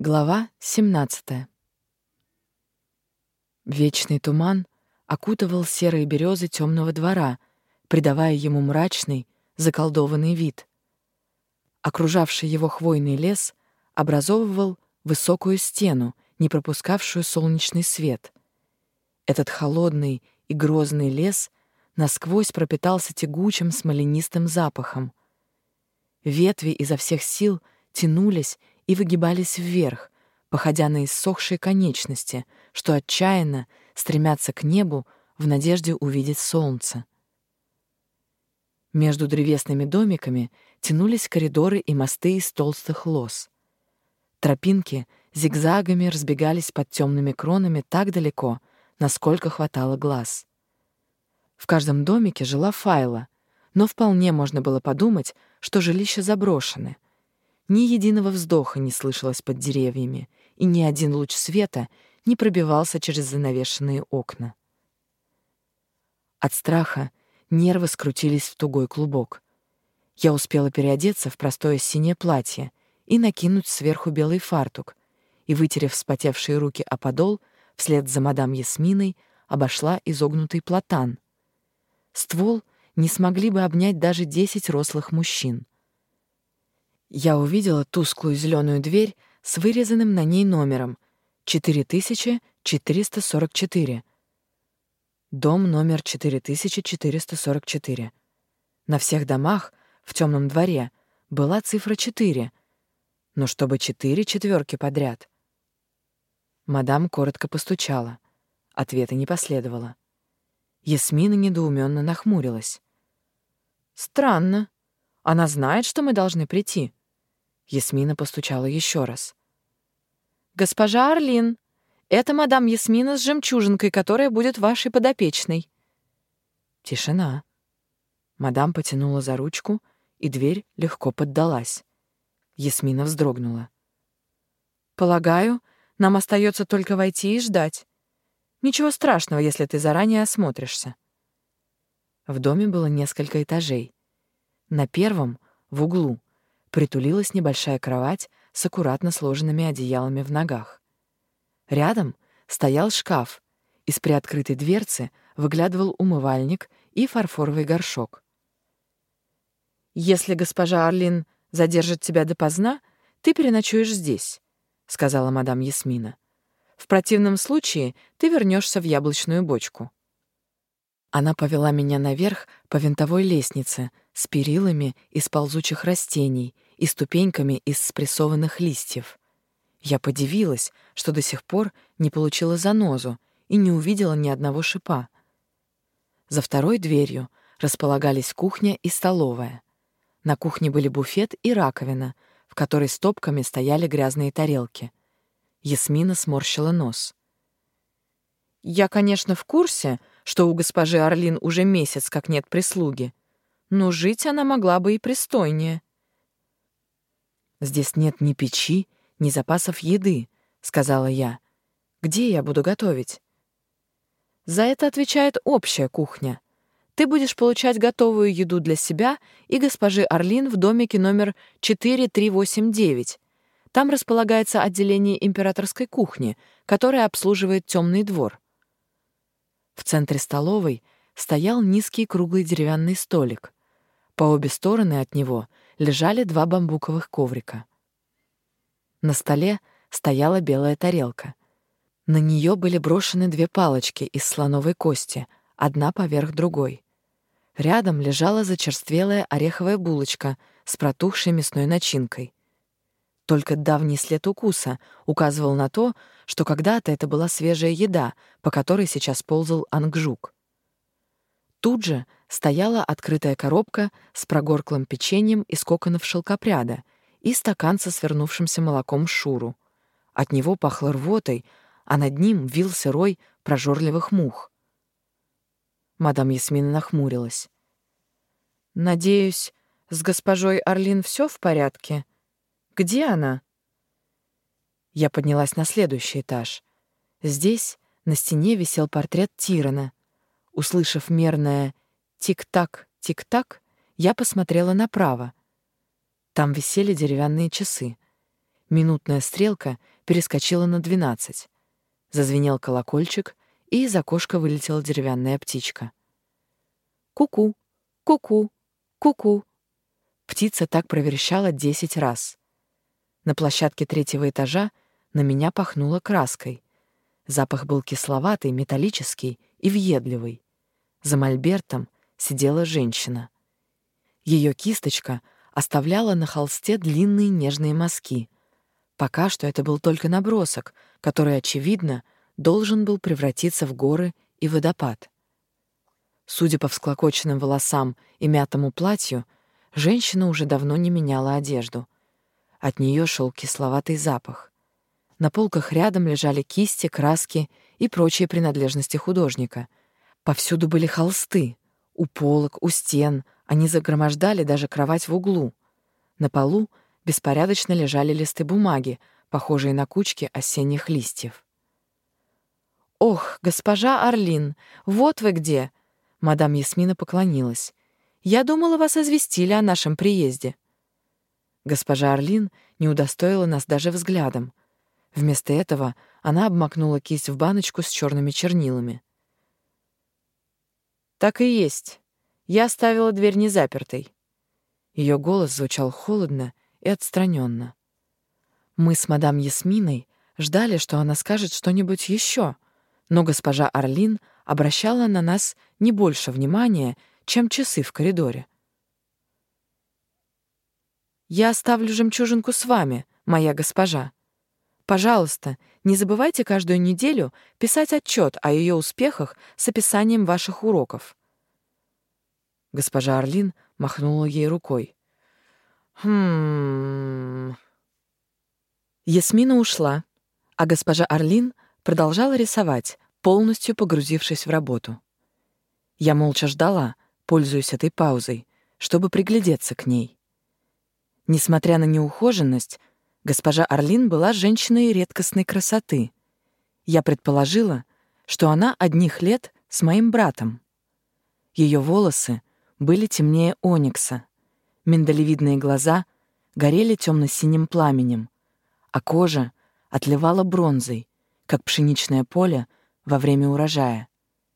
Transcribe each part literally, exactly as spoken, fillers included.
Глава семнадцатая. Вечный туман окутывал серые березы темного двора, придавая ему мрачный, заколдованный вид. Окружавший его хвойный лес образовывал высокую стену, не пропускавшую солнечный свет. Этот холодный и грозный лес насквозь пропитался тягучим смоленистым запахом. Ветви изо всех сил тянулись и выгибались вверх, походя на иссохшие конечности, что отчаянно стремятся к небу в надежде увидеть солнце. Между древесными домиками тянулись коридоры и мосты из толстых лоз. Тропинки зигзагами разбегались под темными кронами так далеко, насколько хватало глаз. В каждом домике жила Файла, но вполне можно было подумать, что жилища заброшены. Ни единого вздоха не слышалось под деревьями, и ни один луч света не пробивался через занавешенные окна. От страха нервы скрутились в тугой клубок. Я успела переодеться в простое синее платье и накинуть сверху белый фартук, и, вытерев вспотевшие руки о подол, вслед за мадам Ясминой обошла изогнутый платан. Ствол не смогли бы обнять даже десять рослых мужчин. Я увидела тусклую зеленую дверь с вырезанным на ней номером четыре тысячи четыреста сорок четыре. Дом номер четыре тысячи четыреста сорок четыре. На всех домах в темном дворе была цифра четыре, но чтобы четыре четверки подряд. Мадам коротко постучала. Ответа не последовало. Ясмина недоуменно нахмурилась. «Странно. Она знает, что мы должны прийти». Ясмина постучала еще раз. «Госпожа Арлин, это мадам Ясмина с жемчужинкой, которая будет вашей подопечной». Тишина. Мадам потянула за ручку, и дверь легко поддалась. Ясмина вздрогнула. «Полагаю, нам остается только войти и ждать. Ничего страшного, если ты заранее осмотришься». В доме было несколько этажей. На первом, в углу, притулилась небольшая кровать с аккуратно сложенными одеялами в ногах. Рядом стоял шкаф, из приоткрытой дверцы выглядывал умывальник и фарфоровый горшок. «Если госпожа Арлин задержит тебя допоздна, ты переночуешь здесь», — сказала мадам Ясмина. «В противном случае ты вернешься в яблочную бочку». Она повела меня наверх по винтовой лестнице с перилами из ползучих растений и ступеньками из спрессованных листьев. Я подивилась, что до сих пор не получила занозу и не увидела ни одного шипа. За второй дверью располагались кухня и столовая. На кухне были буфет и раковина, в которой стопками стояли грязные тарелки. Ясмина сморщила нос. «Я, конечно, в курсе, что у госпожи Арлин уже месяц как нет прислуги, но жить она могла бы и пристойнее». «Здесь нет ни печи, ни запасов еды», — сказала я. «Где я буду готовить?» «За это отвечает общая кухня. Ты будешь получать готовую еду для себя и госпожи Арлин в домике номер четыре три восемь девять. Там располагается отделение императорской кухни, которое обслуживает темный двор». В центре столовой стоял низкий круглый деревянный столик. По обе стороны от него лежали два бамбуковых коврика. На столе стояла белая тарелка. На нее были брошены две палочки из слоновой кости, одна поверх другой. Рядом лежала зачерствелая ореховая булочка с протухшей мясной начинкой. Только давний след укуса указывал на то, что когда-то это была свежая еда, по которой сейчас ползал ангжук. Тут же стояла открытая коробка с прогорклым печеньем из коконов шелкопряда и стакан со свернувшимся молоком шуру. От него пахло рвотой, а над ним вился рой прожорливых мух. Мадам Ясмина нахмурилась. «Надеюсь, с госпожой Арлин все в порядке? Где она?» Я поднялась на следующий этаж. Здесь на стене висел портрет Тирана. Услышав мерное «тик-так, тик-так», я посмотрела направо. Там висели деревянные часы. Минутная стрелка перескочила на двенадцать. Зазвенел колокольчик, и из окошка вылетела деревянная птичка. «Ку-ку, ку-ку, ку-ку». Птица так проверещала десять раз. На площадке третьего этажа на меня пахнуло краской. Запах был кисловатый, металлический и въедливый. За мольбертом сидела женщина. Ее кисточка оставляла на холсте длинные нежные мазки. Пока что это был только набросок, который, очевидно, должен был превратиться в горы и водопад. Судя по всклокоченным волосам и мятому платью, женщина уже давно не меняла одежду. От нее шел кисловатый запах. На полках рядом лежали кисти, краски и прочие принадлежности художника. Повсюду были холсты. У полок, у стен. Они загромождали даже кровать в углу. На полу беспорядочно лежали листы бумаги, похожие на кучки осенних листьев. «Ох, госпожа Орлин, вот вы где!» Мадам Ясмина поклонилась. «Я думала, вас известили о нашем приезде». Госпожа Орлин не удостоила нас даже взглядом. Вместо этого она обмакнула кисть в баночку с черными чернилами. «Так и есть. Я оставила дверь незапертой». Ее голос звучал холодно и отстраненно. Мы с мадам Ясминой ждали, что она скажет что-нибудь еще, но госпожа Орлин обращала на нас не больше внимания, чем часы в коридоре. «Я оставлю жемчужинку с вами, моя госпожа. Пожалуйста, не забывайте каждую неделю писать отчет о ее успехах с описанием ваших уроков». Госпожа Орлин махнула ей рукой. «Хм...» Ясмина ушла, а госпожа Орлин продолжала рисовать, полностью погрузившись в работу. Я молча ждала, пользуясь этой паузой, чтобы приглядеться к ней. Несмотря на неухоженность, госпожа Орлин была женщиной редкостной красоты. Я предположила, что она одних лет с моим братом. Ее волосы были темнее оникса, миндалевидные глаза горели темно-синим пламенем, а кожа отливала бронзой, как пшеничное поле во время урожая.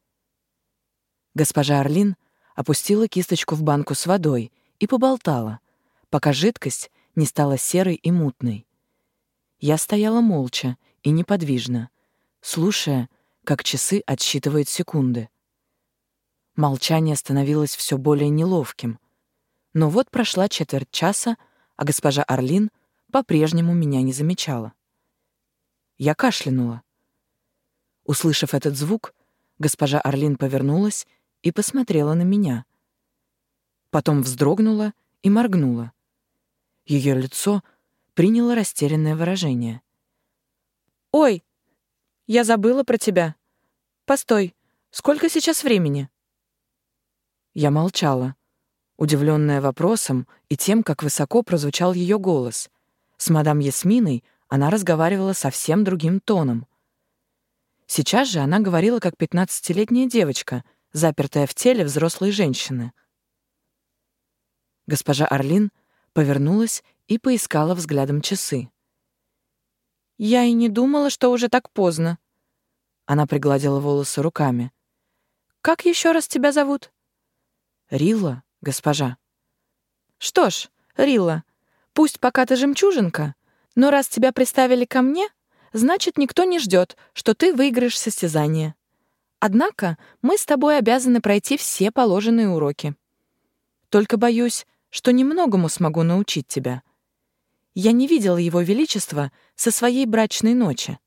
Госпожа Орлин опустила кисточку в банку с водой и поболтала, пока жидкость не стала серой и мутной. Я стояла молча и неподвижно, слушая, как часы отсчитывают секунды. Молчание становилось все более неловким. Но вот прошла четверть часа, а госпожа Орлин по-прежнему меня не замечала. Я кашлянула. Услышав этот звук, госпожа Орлин повернулась и посмотрела на меня. Потом вздрогнула и моргнула. Ее лицо приняло растерянное выражение. «Ой, я забыла про тебя. Постой, сколько сейчас времени?» Я молчала, удивленная вопросом и тем, как высоко прозвучал ее голос. С мадам Ясминой она разговаривала совсем другим тоном. Сейчас же она говорила как пятнадцатилетняя девочка, запертая в теле взрослой женщины. Госпожа Орлин повернулась и поискала взглядом часы. «Я и не думала, что уже так поздно». Она пригладила волосы руками. «Как еще раз тебя зовут?» «Рилла, госпожа». «Что ж, Рилла, пусть пока ты жемчужинка, но раз тебя приставили ко мне, значит, никто не ждет, что ты выиграешь состязание. Однако мы с тобой обязаны пройти все положенные уроки. Только боюсь, что немногому смогу научить тебя. Я не видела его величества со своей брачной ночи».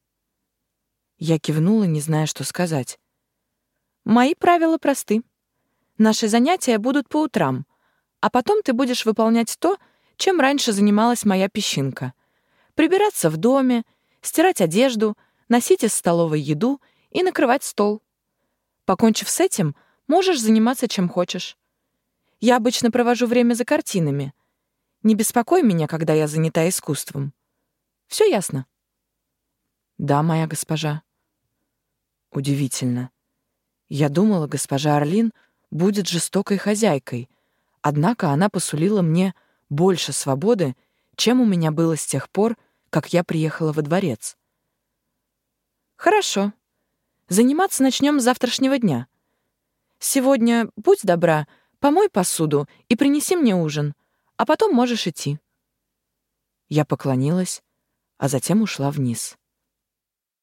Я кивнула, не зная, что сказать. «Мои правила просты. Наши занятия будут по утрам, а потом ты будешь выполнять то, чем раньше занималась моя песчинка. Прибираться в доме, стирать одежду, носить из столовой еду и накрывать стол. Покончив с этим, можешь заниматься чем хочешь. Я обычно провожу время за картинами. Не беспокой меня, когда я занята искусством. Все ясно?» «Да, моя госпожа». Удивительно. Я думала, госпожа Орлин будет жестокой хозяйкой, однако она посулила мне больше свободы, чем у меня было с тех пор, как я приехала во дворец. «Хорошо. Заниматься начнем с завтрашнего дня. Сегодня, будь добра, помой посуду и принеси мне ужин, а потом можешь идти». Я поклонилась, а затем ушла вниз.